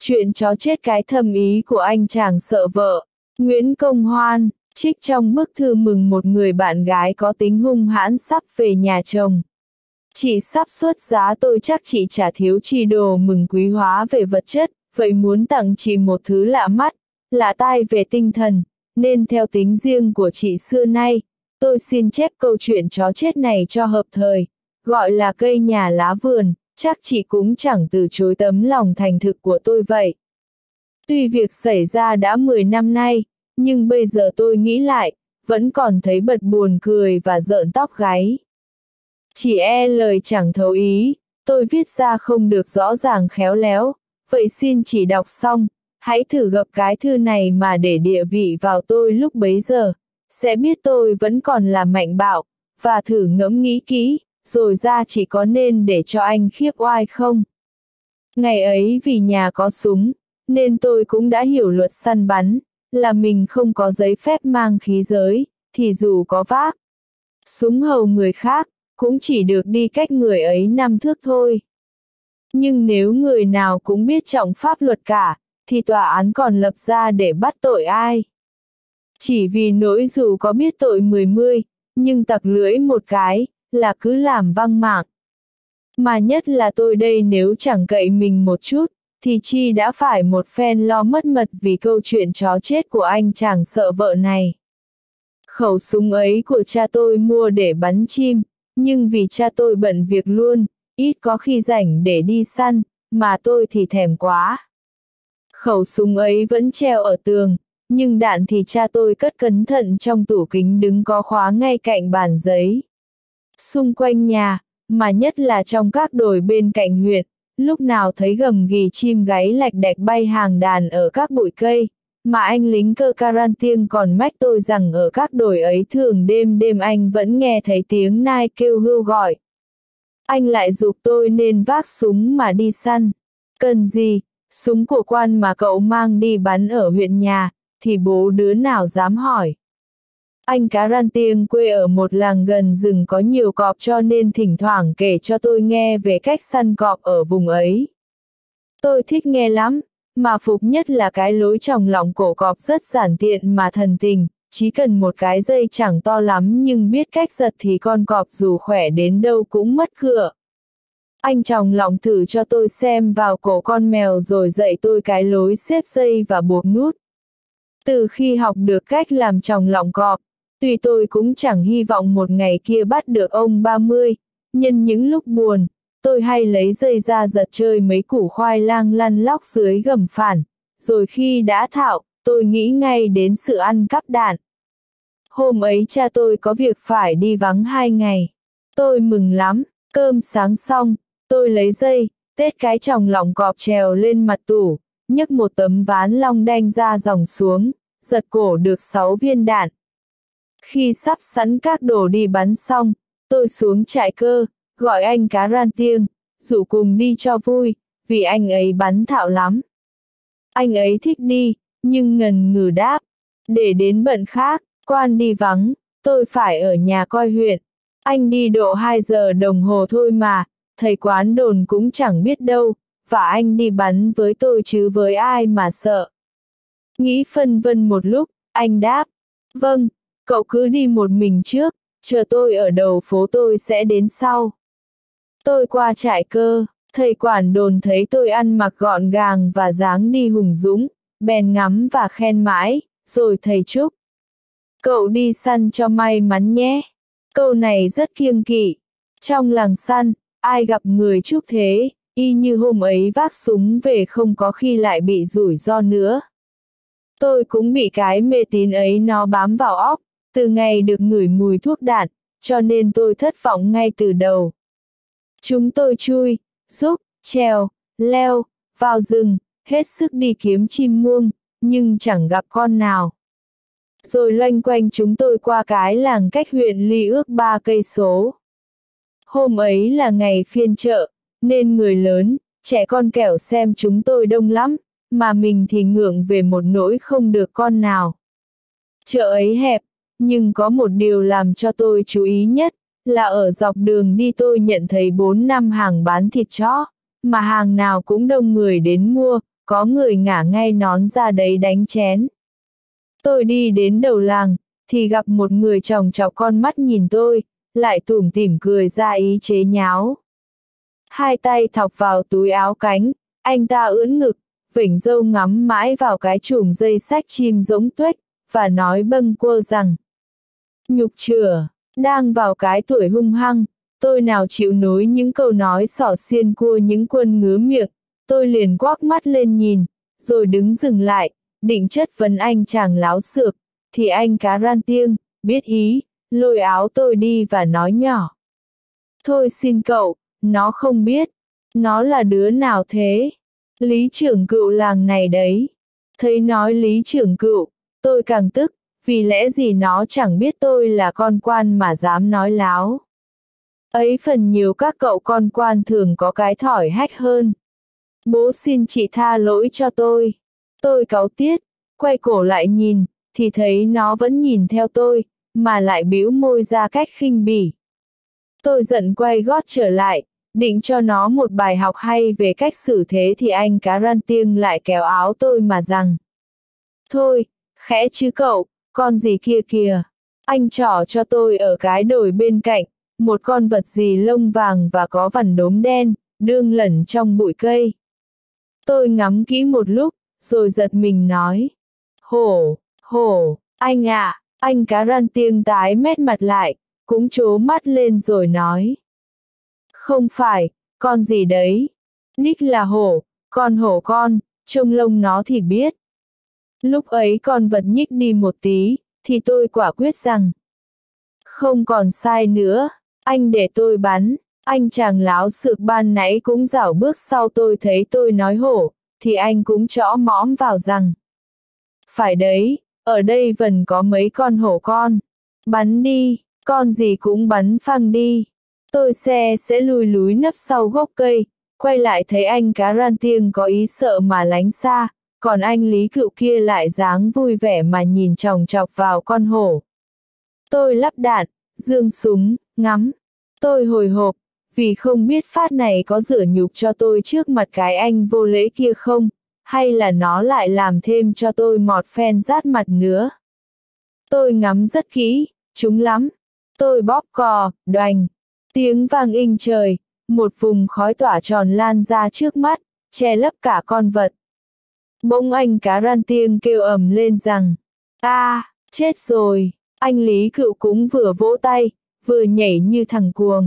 Chuyện chó chết cái thầm ý của anh chàng sợ vợ. Nguyễn Công Hoan, trích trong bức thư mừng một người bạn gái có tính hung hãn sắp về nhà chồng. Chị sắp xuất giá, tôi chắc chị chả thiếu chi đồ mừng quý hóa về vật chất, vậy muốn tặng chị một thứ lạ mắt, lạ tai về tinh thần, nên theo tính riêng của chị xưa nay, tôi xin chép câu chuyện chó chết này cho hợp thời, gọi là cây nhà lá vườn, chắc chị cũng chẳng từ chối tấm lòng thành thực của tôi vậy. Tuy việc xảy ra đã 10 năm nay, nhưng bây giờ tôi nghĩ lại, vẫn còn thấy bật buồn cười và rợn tóc gáy. Chỉ lời chẳng thấu ý, tôi viết ra không được rõ ràng khéo léo, vậy xin chỉ đọc xong, hãy thử gập cái thư này mà để địa vị vào tôi lúc bấy giờ, sẽ biết tôi vẫn còn là mạnh bạo, và thử ngẫm nghĩ kỹ, rồi ra chỉ có nên để cho anh khiếp oai không. Ngày ấy vì nhà có súng, nên tôi cũng đã hiểu luật săn bắn, là mình không có giấy phép mang khí giới, thì dù có vác súng hầu người khác, cũng chỉ được đi cách người ấy 5 thước thôi. Nhưng nếu người nào cũng biết trọng pháp luật cả, thì tòa án còn lập ra để bắt tội ai? Chỉ vì nỗi dù có biết tội 10, nhưng tặc lưỡi một cái, là cứ làm văng mạng. Mà nhất là tôi đây nếu chẳng cậy mình một chút, thì chi đã phải một phen lo mất mật vì câu chuyện chó chết của anh chàng sợ vợ này. Khẩu súng ấy của cha tôi mua để bắn chim, nhưng vì cha tôi bận việc luôn, ít có khi rảnh để đi săn, mà tôi thì thèm quá. Khẩu súng ấy vẫn treo ở tường, nhưng đạn thì cha tôi cất cẩn thận trong tủ kính đứng có khóa ngay cạnh bàn giấy. Xung quanh nhà, mà nhất là trong các đồi bên cạnh huyện, lúc nào thấy gầm ghì chim gáy lạch đạch bay hàng đàn ở các bụi cây, mà anh lính cơ Carantiêng còn mách tôi rằng ở các đồi ấy thường đêm đêm anh vẫn nghe thấy tiếng nai kêu hưu gọi. Anh lại giục tôi nên vác súng mà đi săn. Cần gì, súng của quan mà cậu mang đi bắn ở huyện nhà, thì bố đứa nào dám hỏi. Anh Carantiêng quê ở một làng gần rừng có nhiều cọp cho nên thỉnh thoảng kể cho tôi nghe về cách săn cọp ở vùng ấy. Tôi thích nghe lắm, mà phục nhất là cái lối chòng lọng cổ cọp rất giản tiện mà thần tình, chỉ cần một cái dây chẳng to lắm nhưng biết cách giật thì con cọp dù khỏe đến đâu cũng mất cựa. Anh chòng lọng thử cho tôi xem vào cổ con mèo rồi dạy tôi cái lối xếp dây và buộc nút. Từ khi học được cách làm chòng lọng cọp, tuy tôi cũng chẳng hy vọng một ngày kia bắt được ông 30, nhân những lúc buồn, tôi hay lấy dây ra giật chơi mấy củ khoai lang lăn lóc dưới gầm phản, rồi khi đã thạo, tôi nghĩ ngay đến sự ăn cắp đạn. Hôm ấy cha tôi có việc phải đi vắng 2 ngày. Tôi mừng lắm, cơm sáng xong, tôi lấy dây, tết cái chòng lọng cọp trèo lên mặt tủ, nhấc một tấm ván long đanh ra dòng xuống, giật cổ được 6 viên đạn. Khi sắp sẵn các đồ đi bắn xong, tôi xuống trại cơ, gọi anh Carantiêng, rủ cùng đi cho vui, vì anh ấy bắn thạo lắm. Anh ấy thích đi, nhưng ngần ngừ đáp, để đến bận khác, quan đi vắng, tôi phải ở nhà coi huyện. Anh đi độ 2 giờ đồng hồ thôi mà, thầy quán đồn cũng chẳng biết đâu, và anh đi bắn với tôi chứ với ai mà sợ. Nghĩ phân vân một lúc, anh đáp, vâng, cậu cứ đi một mình trước, chờ tôi ở đầu phố tôi sẽ đến sau. Tôi qua trại cơ, thầy quản đồn thấy tôi ăn mặc gọn gàng và dáng đi hùng dũng, bèn ngắm và khen mãi, rồi thầy chúc. Cậu đi săn cho may mắn nhé. Câu này rất kiêng kỵ. Trong làng săn, ai gặp người chúc thế, y như hôm ấy vác súng về không có khi lại bị rủi ro nữa. Tôi cũng bị cái mê tín ấy nó bám vào óc, từ ngày được ngửi mùi thuốc đạn, cho nên tôi thất vọng ngay từ đầu. Chúng tôi chui, rúc, trèo, leo, vào rừng, hết sức đi kiếm chim muông, nhưng chẳng gặp con nào. Rồi loanh quanh chúng tôi qua cái làng cách huyện Ly ước 3 cây số. Hôm ấy là ngày phiên chợ, nên người lớn, trẻ con kẻo xem chúng tôi đông lắm, mà mình thì ngượng về một nỗi không được con nào. Chợ ấy hẹp, nhưng có một điều làm cho tôi chú ý nhất, là ở dọc đường đi tôi nhận thấy 4-5 hàng bán thịt chó, mà hàng nào cũng đông người đến mua, có người ngả ngay nón ra đấy đánh chén. Tôi đi đến đầu làng, thì gặp một người chòng chọc con mắt nhìn tôi, lại tủm tỉm cười ra ý chế nháo. Hai tay thọc vào túi áo cánh, anh ta ưỡn ngực, vểnh râu ngắm mãi vào cái chùm dây xách chim rỗng tuếch, và nói bâng quơ rằng: nhục chửa, đang vào cái tuổi hung hăng, tôi nào chịu nối những câu nói xỏ xiên cua những quân ngứa miệng. Tôi liền quắc mắt lên nhìn, rồi đứng dừng lại, định chất vấn anh chàng láo xược, thì anh cá ran tiêng, biết ý, lôi áo tôi đi và nói nhỏ: thôi xin cậu, nó không biết. Nó là đứa nào thế? Lý trưởng cựu làng này đấy. Thấy nói Lý trưởng cựu, tôi càng tức, vì lẽ gì nó chẳng biết tôi là con quan mà dám nói láo. Ấy phần nhiều các cậu con quan thường có cái thỏi hách hơn. Bố xin chị tha lỗi cho tôi. Tôi cáu tiết, quay cổ lại nhìn, thì thấy nó vẫn nhìn theo tôi, mà lại bĩu môi ra cách khinh bỉ. Tôi giận quay gót trở lại, định cho nó một bài học hay về cách xử thế, thì anh cá ran tiêng lại kéo áo tôi mà rằng: thôi, khẽ chứ cậu, con gì kia kìa. Anh trỏ cho tôi ở cái đồi bên cạnh, một con vật gì lông vàng và có vằn đốm đen, đương lẩn trong bụi cây. Tôi ngắm kỹ một lúc, rồi giật mình nói: hổ, hổ, anh ạ. Anh cá ran tiêng tái mét mặt lại, cũng trố mắt lên rồi nói: không phải, con gì đấy? Đích là hổ, con hổ con, trông lông nó thì biết. Lúc ấy con vật nhích đi một tí, thì tôi quả quyết rằng: không còn sai nữa, anh để tôi bắn. Anh chàng láo xược ban nãy cũng rảo bước sau tôi, thấy tôi nói hổ, thì anh cũng chõ mõm vào rằng: phải đấy, ở đây vẫn có mấy con hổ con. Bắn đi, con gì cũng bắn phăng đi. Tôi sẽ lùi lúi nấp sau gốc cây, quay lại thấy anh cá ran tiêng có ý sợ mà lánh xa, còn anh Lý cựu kia lại dáng vui vẻ mà nhìn chòng chọc vào con hổ. Tôi lắp đạn, giương súng, ngắm. Tôi hồi hộp, vì không biết phát này có rửa nhục cho tôi trước mặt cái anh vô lễ kia không, hay là nó lại làm thêm cho tôi một phen rát mặt nữa. Tôi ngắm rất kỹ, chúng lắm. Tôi bóp cò, đoành. Tiếng vang inh trời, một vùng khói tỏa tròn lan ra trước mắt, che lấp cả con vật. Bỗng anh cá ran tiêng kêu ầm lên rằng: chết rồi. Anh Lý cựu cũng vừa vỗ tay, vừa nhảy như thằng cuồng.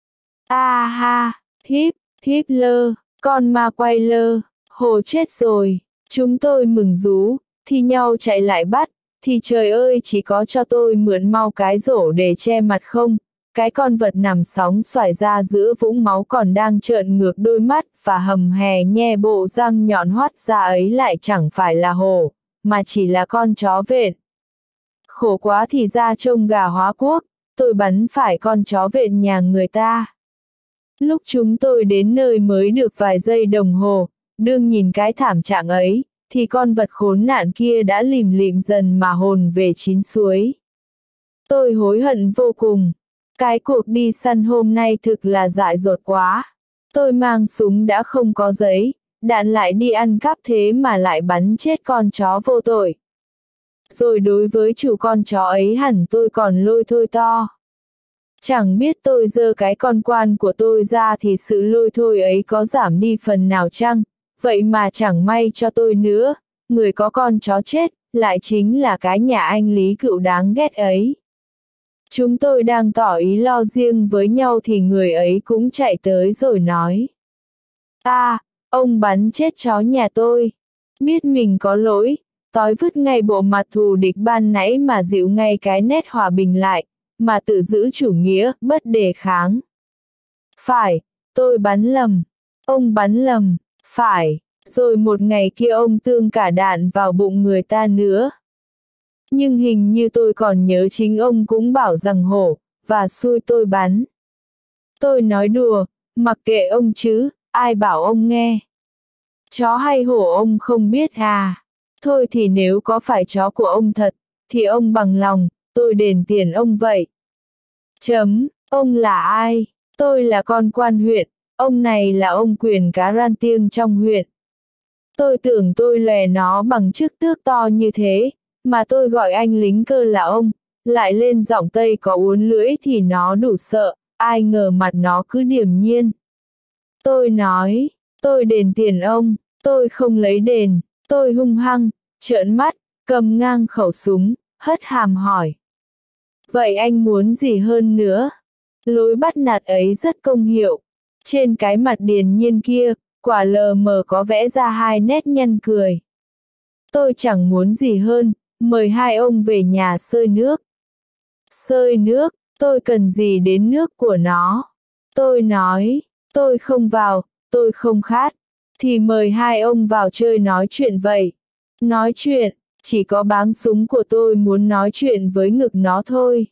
Ha, híp, híp lơ, con ma quay lơ, hổ chết rồi. Chúng tôi mừng rú, thi nhau chạy lại bắt, thì trời ơi, chỉ có cho tôi mượn mau cái rổ để che mặt không. Cái con vật nằm sóng xoài ra giữa vũng máu còn đang trợn ngược đôi mắt và hầm hè nhe bộ răng nhọn hoắt ra ấy lại chẳng phải là hổ, mà chỉ là con chó vện. Khổ quá thì ra trông gà hóa quốc, tôi bắn phải con chó vện nhà người ta. Lúc chúng tôi đến nơi mới được vài giây đồng hồ, đương nhìn cái thảm trạng ấy, thì con vật khốn nạn kia đã lìm lịm dần mà hồn về chín suối. Tôi hối hận vô cùng. Cái cuộc đi săn hôm nay thực là dại dột quá. Tôi mang súng đã không có giấy, đạn lại đi ăn cắp thế mà lại bắn chết con chó vô tội. Rồi đối với chủ con chó ấy hẳn tôi còn lôi thôi to. Chẳng biết tôi giơ cái con quan của tôi ra thì sự lôi thôi ấy có giảm đi phần nào chăng, vậy mà chẳng may cho tôi nữa, người có con chó chết, lại chính là cái nhà anh Lý cựu đáng ghét ấy. Chúng tôi đang tỏ ý lo riêng với nhau thì người ấy cũng chạy tới rồi nói: ông bắn chết chó nhà tôi. Biết mình có lỗi, tói vứt ngay bộ mặt thù địch ban nãy mà dịu ngay cái nét hòa bình lại, mà tự giữ chủ nghĩa, bất đề kháng. Phải, tôi bắn lầm. Ông bắn lầm, phải, rồi một ngày kia ông tương cả đạn vào bụng người ta nữa. Nhưng hình như tôi còn nhớ chính ông cũng bảo rằng hổ, và xui tôi bắn. Tôi nói đùa, mặc kệ ông chứ, ai bảo ông nghe. Chó hay hổ ông không biết à? Thôi thì nếu có phải chó của ông thật, thì ông bằng lòng, tôi đền tiền ông vậy. Ông là ai? Tôi là con quan huyện, ông này là ông Quyền cá ran tiêng trong huyện. Tôi tưởng tôi lòe nó bằng chức tước to như thế, mà tôi gọi anh lính cơ là ông, lại lên giọng Tây có uốn lưỡi thì nó đủ sợ, ai ngờ mặt nó cứ điềm nhiên. Tôi nói, tôi đền tiền ông, tôi không lấy đền, tôi hung hăng, trợn mắt, cầm ngang khẩu súng, hất hàm hỏi. Vậy anh muốn gì hơn nữa? Lối bắt nạt ấy rất công hiệu. Trên cái mặt điềm nhiên kia, quả lờ mờ có vẽ ra hai nét nhăn cười. Tôi chẳng muốn gì hơn, mời hai ông về nhà xơi nước. Xơi nước, tôi cần gì đến nước của nó? Tôi nói, tôi không vào, tôi không khát, thì mời hai ông vào chơi nói chuyện vậy. Nói chuyện, chỉ có báng súng của tôi muốn nói chuyện với ngực nó thôi.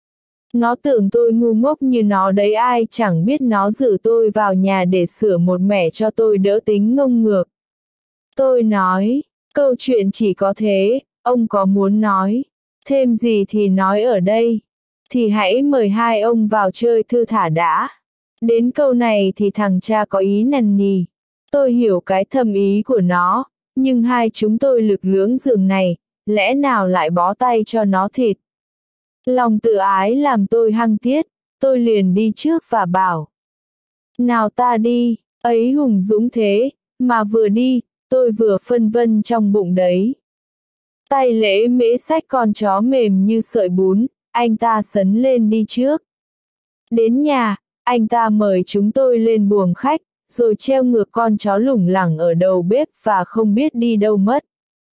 Nó tưởng tôi ngu ngốc như nó đấy, ai chẳng biết nó rủ tôi vào nhà để sửa một mẻ cho tôi đỡ tính ngông ngược. Tôi nói, câu chuyện chỉ có thế, ông có muốn nói thêm gì thì nói ở đây, thì hãy mời hai ông vào chơi thư thả đã. Đến câu này thì thằng cha có ý nằn nì. Tôi hiểu cái thâm ý của nó, nhưng hai chúng tôi lực lưỡng giường này, lẽ nào lại bó tay cho nó thịt. Lòng tự ái làm tôi hăng tiết, tôi liền đi trước và bảo. Nào ta đi, ấy hùng dũng thế, mà vừa đi, tôi vừa phân vân trong bụng đấy. Tay lễ mễ xách con chó mềm như sợi bún, anh ta sấn lên đi trước. Đến nhà, anh ta mời chúng tôi lên buồng khách, rồi treo ngược con chó lủng lẳng ở đầu bếp và không biết đi đâu mất.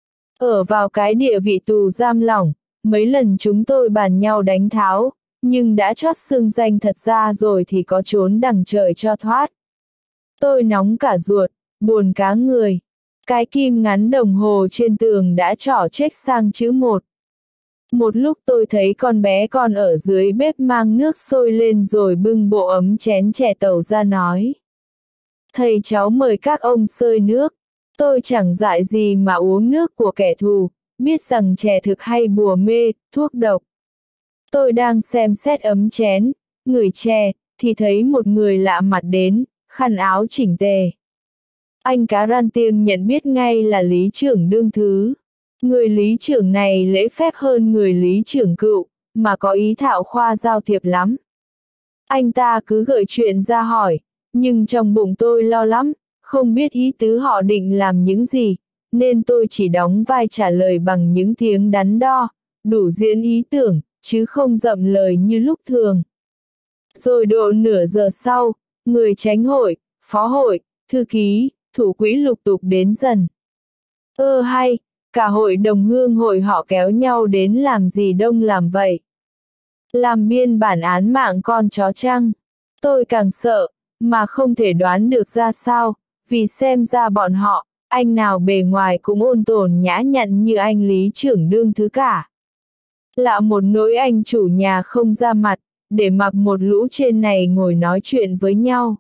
Ở vào cái địa vị tù giam lỏng, mấy lần chúng tôi bàn nhau đánh tháo, nhưng đã chót xưng danh thật ra rồi thì có trốn đằng trời cho thoát. Tôi nóng cả ruột, buồn cá người. Cái kim ngắn đồng hồ trên tường đã trỏ chếch sang chữ 1. Một lúc tôi thấy con bé con ở dưới bếp mang nước sôi lên rồi bưng bộ ấm chén chè tàu ra nói. Thầy cháu mời các ông xơi nước. Tôi chẳng dại gì mà uống nước của kẻ thù, biết rằng chè thực hay bùa mê, thuốc độc. Tôi đang xem xét ấm chén, ngửi chè, thì thấy một người lạ mặt đến, khăn áo chỉnh tề. Anh Cá Ran Tiêng nhận biết ngay là lý trưởng đương thứ. Người lý trưởng này lễ phép hơn người lý trưởng cựu, mà có ý thạo khoa giao thiệp lắm. Anh ta cứ gợi chuyện ra hỏi, nhưng trong bụng tôi lo lắm, không biết ý tứ họ định làm những gì, nên tôi chỉ đóng vai trả lời bằng những tiếng đắn đo, đủ diễn ý tưởng, chứ không dậm lời như lúc thường. Rồi độ nửa giờ sau, người chánh hội, phó hội, thư ký, thủ quỹ lục tục đến dần. Hay, cả hội đồng hương hội họ kéo nhau đến làm gì đông làm vậy? Làm biên bản án mạng con chó chăng? Tôi càng sợ, mà không thể đoán được ra sao, vì xem ra bọn họ, anh nào bề ngoài cũng ôn tồn nhã nhặn như anh lý trưởng đương thứ cả. Lạ một nỗi anh chủ nhà không ra mặt, để mặc một lũ trên này ngồi nói chuyện với nhau.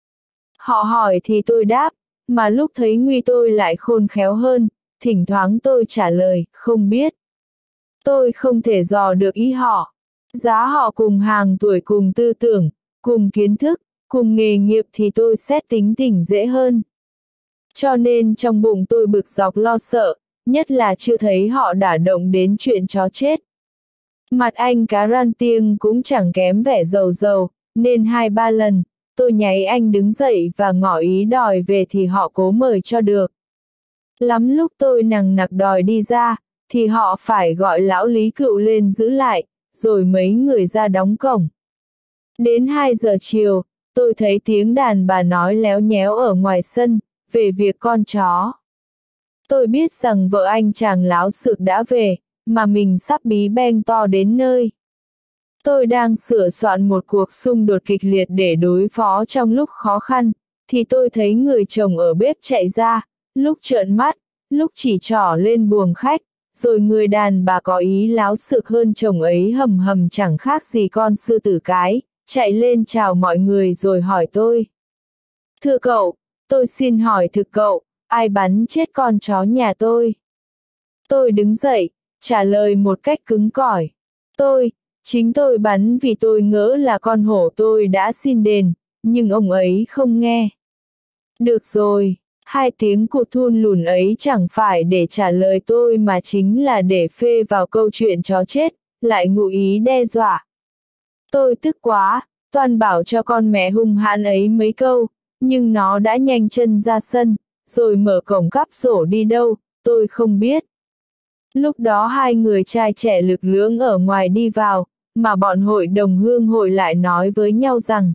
Họ hỏi thì tôi đáp, mà lúc thấy nguy tôi lại khôn khéo hơn, thỉnh thoảng tôi trả lời, không biết. Tôi không thể dò được ý họ. Giá họ cùng hàng tuổi, cùng tư tưởng, cùng kiến thức, cùng nghề nghiệp thì tôi xét tính tình dễ hơn. Cho nên trong bụng tôi bực dọc lo sợ, nhất là chưa thấy họ đả động đến chuyện chó chết. Mặt anh Cá Ran Tiêng cũng chẳng kém vẻ rầu rầu, nên 2-3 lần, tôi nháy anh đứng dậy và ngỏ ý đòi về thì họ cố mời cho được. Lắm lúc tôi nằng nặc đòi đi ra, thì họ phải gọi lão lý cựu lên giữ lại, rồi mấy người ra đóng cổng. Đến 2 giờ chiều, tôi thấy tiếng đàn bà nói léo nhéo ở ngoài sân, về việc con chó. Tôi biết rằng vợ anh chàng láo xược đã về, mà mình sắp bí beng to đến nơi. Tôi đang sửa soạn một cuộc xung đột kịch liệt để đối phó trong lúc khó khăn, thì tôi thấy người chồng ở bếp chạy ra, lúc trợn mắt, lúc chỉ trỏ lên buồng khách, rồi người đàn bà có ý láo xược hơn chồng ấy hầm hầm chẳng khác gì con sư tử cái, chạy lên chào mọi người rồi hỏi tôi. Thưa cậu, tôi xin hỏi thực cậu, ai bắn chết con chó nhà tôi? Tôi đứng dậy, trả lời một cách cứng cỏi. Chính tôi bắn vì tôi ngỡ là con hổ tôi đã xin đền, nhưng ông ấy không nghe. Được rồi, Hai tiếng cụt thun lùn ấy chẳng phải để trả lời tôi mà chính là để phê vào câu chuyện chó chết, lại ngụ ý đe dọa. Tôi tức quá, toan bảo cho con mẹ hung hãn ấy mấy câu, nhưng nó đã nhanh chân ra sân, rồi mở cổng cắp rổ đi đâu, tôi không biết. Lúc đó hai người trai trẻ lực lưỡng ở ngoài đi vào, mà bọn hội đồng hương hội lại nói với nhau rằng: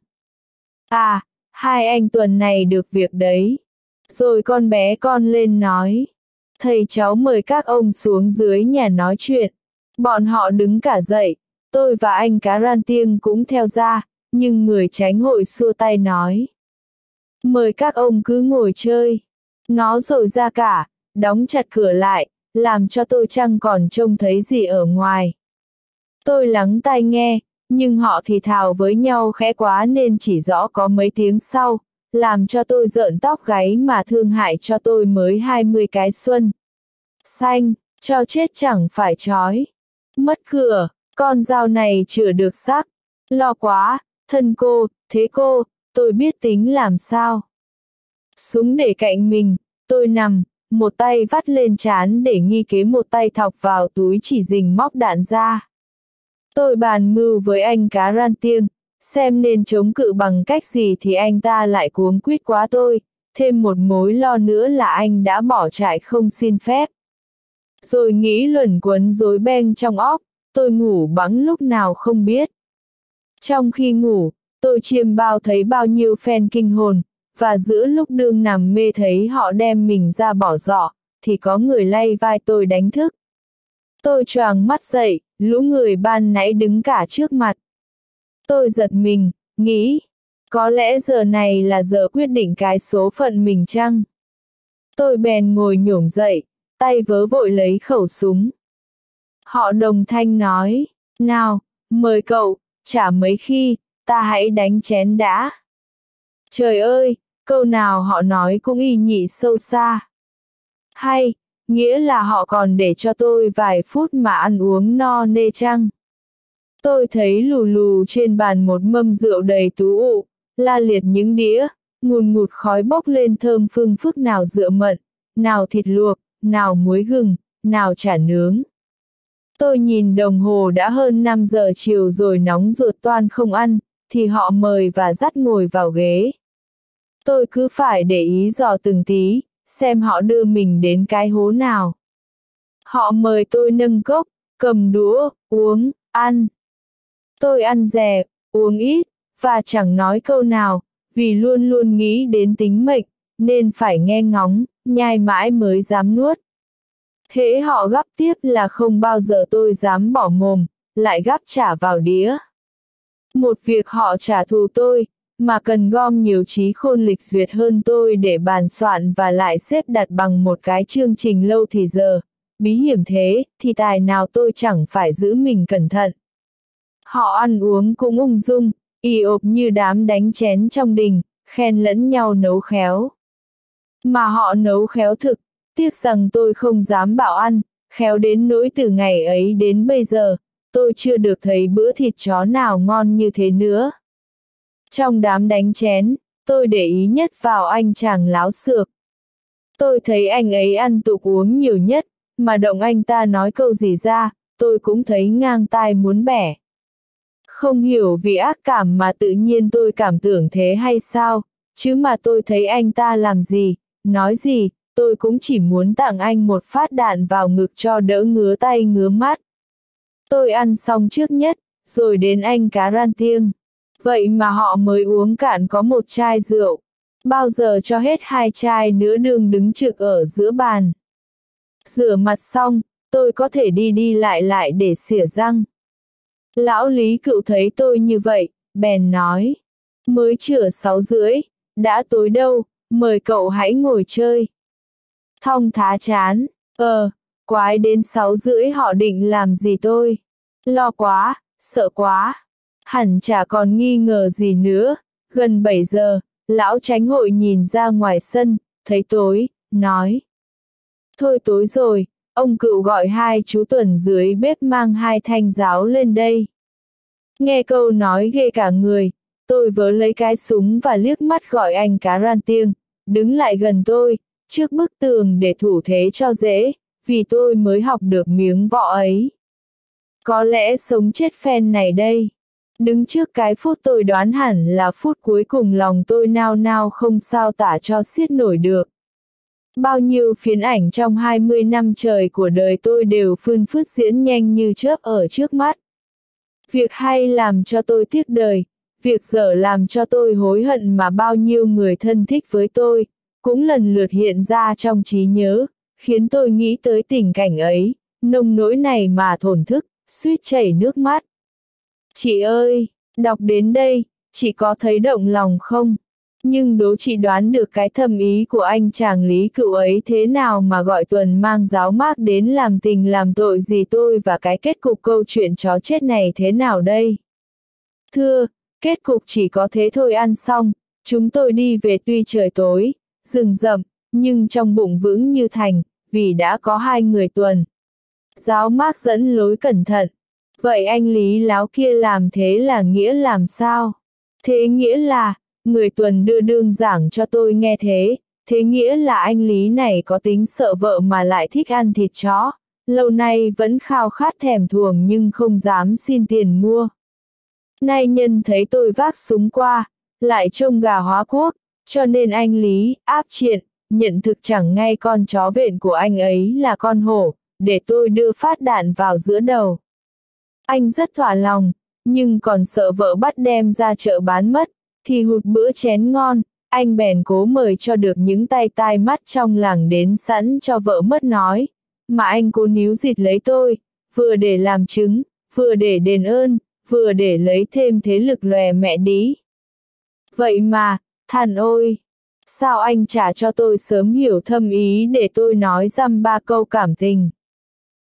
à, hai anh tuần này được việc đấy. Rồi con bé con lên nói: thầy cháu mời các ông xuống dưới nhà nói chuyện. Bọn họ đứng cả dậy, tôi và anh Cá Ran Tiêng cũng theo ra, nhưng người tránh hội xua tay nói: mời các ông cứ ngồi chơi. Nó rồi ra cả, đóng chặt cửa lại, làm cho tôi chẳng còn trông thấy gì ở ngoài. Tôi lắng tai nghe, nhưng họ thì thào với nhau khẽ quá nên chỉ rõ có mấy tiếng sau, làm cho tôi rợn tóc gáy mà thương hại cho tôi mới 20 cái xuân. Xanh, cho chết chẳng phải trói. Mất cửa, con dao này chữa được sắc. Lo quá, thân cô, thế cô, tôi biết tính làm sao. Súng để cạnh mình, tôi nằm, một tay vắt lên trán để nghi kế, một tay thọc vào túi chỉ rình móc đạn ra. Tôi bàn mưu với anh Cá Ran Tiêng, xem nên chống cự bằng cách gì thì anh ta lại cuống quýt quá tôi, thêm một mối lo nữa là anh đã bỏ trại không xin phép. Rồi nghĩ luẩn quẩn rối beng trong óc, tôi ngủ bẵng lúc nào không biết. Trong khi ngủ, tôi chiêm bao thấy bao nhiêu phen kinh hồn, và giữa lúc đương nằm mê thấy họ đem mình ra bỏ giỏ, thì có người lay vai tôi đánh thức. Tôi choàng mắt dậy, lũ người ban nãy đứng cả trước mặt. Tôi giật mình, nghĩ, có lẽ giờ này là giờ quyết định cái số phận mình chăng? Tôi bèn ngồi nhổm dậy, tay vớ vội lấy khẩu súng. Họ đồng thanh nói: nào, mời cậu, chả mấy khi, ta hãy đánh chén đã. Trời ơi, câu nào họ nói cũng y nhị sâu xa. Hay, nghĩa là họ còn để cho tôi vài phút mà ăn uống no nê chăng? Tôi thấy lù lù trên bàn một mâm rượu đầy tú ụ, la liệt những đĩa, ngùn ngụt khói bốc lên thơm phương phức, nào rượu mận, nào thịt luộc, nào muối gừng, nào chả nướng. Tôi nhìn đồng hồ đã hơn 5 giờ chiều rồi, nóng ruột toan không ăn, thì họ mời và dắt ngồi vào ghế. Tôi cứ phải để ý dò từng tí, xem họ đưa mình đến cái hố nào. Họ mời tôi nâng cốc, cầm đũa, uống, ăn. Tôi ăn dè, uống ít, và chẳng nói câu nào, vì luôn luôn nghĩ đến tính mệnh, nên phải nghe ngóng, nhai mãi mới dám nuốt. Hễ họ gắp tiếp là không bao giờ tôi dám bỏ mồm, lại gắp trả vào đĩa. Một việc họ trả thù tôi, mà cần gom nhiều trí khôn lịch duyệt hơn tôi để bàn soạn và lại xếp đặt bằng một cái chương trình lâu thì giờ, bí hiểm thế, thì tài nào tôi chẳng phải giữ mình cẩn thận. Họ ăn uống cũng ung dung, ì ộp như đám đánh chén trong đình, khen lẫn nhau nấu khéo. Mà họ nấu khéo thực, tiếc rằng tôi không dám bảo ăn, khéo đến nỗi từ ngày ấy đến bây giờ, tôi chưa được thấy bữa thịt chó nào ngon như thế nữa. Trong đám đánh chén, tôi để ý nhất vào anh chàng láo xược. Tôi thấy anh ấy ăn tục uống nhiều nhất, mà động anh ta nói câu gì ra, tôi cũng thấy ngang tai muốn bẻ. Không hiểu vì ác cảm mà tự nhiên tôi cảm tưởng thế hay sao, chứ mà tôi thấy anh ta làm gì, nói gì, tôi cũng chỉ muốn tặng anh một phát đạn vào ngực cho đỡ ngứa tay ngứa mắt. Tôi ăn xong trước nhất, rồi đến anh Cá Ran Tiêng. Vậy mà họ mới uống cạn có một chai rượu. Bao giờ cho hết 2 chai nữa đương đứng trực ở giữa bàn. Rửa mặt xong, tôi có thể đi đi lại lại để xỉa răng. Lão Lý Cựu thấy tôi như vậy, bèn nói: mới chửa 6:30, đã tối đâu, mời cậu hãy ngồi chơi. Thong thả chán, quái đến 6:30 họ định làm gì tôi? Lo quá, sợ quá. Hẳn chả còn nghi ngờ gì nữa. Gần 7 giờ, lão chánh hội nhìn ra ngoài sân, thấy tối, nói: thôi tối rồi, ông Cựu gọi 2 chú Tuần dưới bếp mang 2 thanh giáo lên đây. Nghe câu nói ghê cả người, tôi vớ lấy cái súng và liếc mắt gọi anh Cá Ran Tiêng, đứng lại gần tôi, trước bức tường để thủ thế cho dễ, vì tôi mới học được miếng võ ấy. Có lẽ sống chết phen này đây. Đứng trước cái phút tôi đoán hẳn là phút cuối cùng, lòng tôi nao nao không sao tả cho xiết nổi được. Bao nhiêu phiến ảnh trong 20 năm trời của đời tôi đều phươn phức diễn nhanh như chớp ở trước mắt. Việc hay làm cho tôi tiếc đời, việc dở làm cho tôi hối hận, mà bao nhiêu người thân thích với tôi cũng lần lượt hiện ra trong trí nhớ, khiến tôi nghĩ tới tình cảnh ấy, nông nỗi này mà thổn thức, suýt chảy nước mắt. Chị ơi, đọc đến đây, chị có thấy động lòng không? Nhưng đố chị đoán được cái thâm ý của anh chàng Lý Cựu ấy thế nào mà gọi Tuần mang giáo mác đến làm tình làm tội gì tôi, và cái kết cục câu chuyện chó chết này thế nào đây? Thưa, kết cục chỉ có thế thôi. Ăn xong, chúng tôi đi về, tuy trời tối, rừng rậm, nhưng trong bụng vững như thành, vì đã có hai người Tuần giáo mác dẫn lối cẩn thận. Vậy anh Lý láo kia làm thế là nghĩa làm sao? Thế nghĩa là, người Tuần đưa đương giảng cho tôi nghe thế nghĩa là anh Lý này có tính sợ vợ mà lại thích ăn thịt chó, lâu nay vẫn khao khát thèm thuồng nhưng không dám xin tiền mua. Nay nhân thấy tôi vác súng qua, lại trông gà hóa quốc, cho nên anh Lý áp triện, nhận thực chẳng ngay con chó vện của anh ấy là con hổ, để tôi đưa phát đạn vào giữa đầu. Anh rất thỏa lòng, nhưng còn sợ vợ bắt đem ra chợ bán mất, thì hụt bữa chén ngon, anh bèn cố mời cho được những tay tai mắt trong làng đến sẵn cho vợ mất nói, mà anh cố níu dịt lấy tôi, vừa để làm chứng, vừa để đền ơn, vừa để lấy thêm thế lực lòe mẹ đí. Vậy mà, thằn ôi, sao anh chả cho tôi sớm hiểu thâm ý để tôi nói dăm ba câu cảm tình.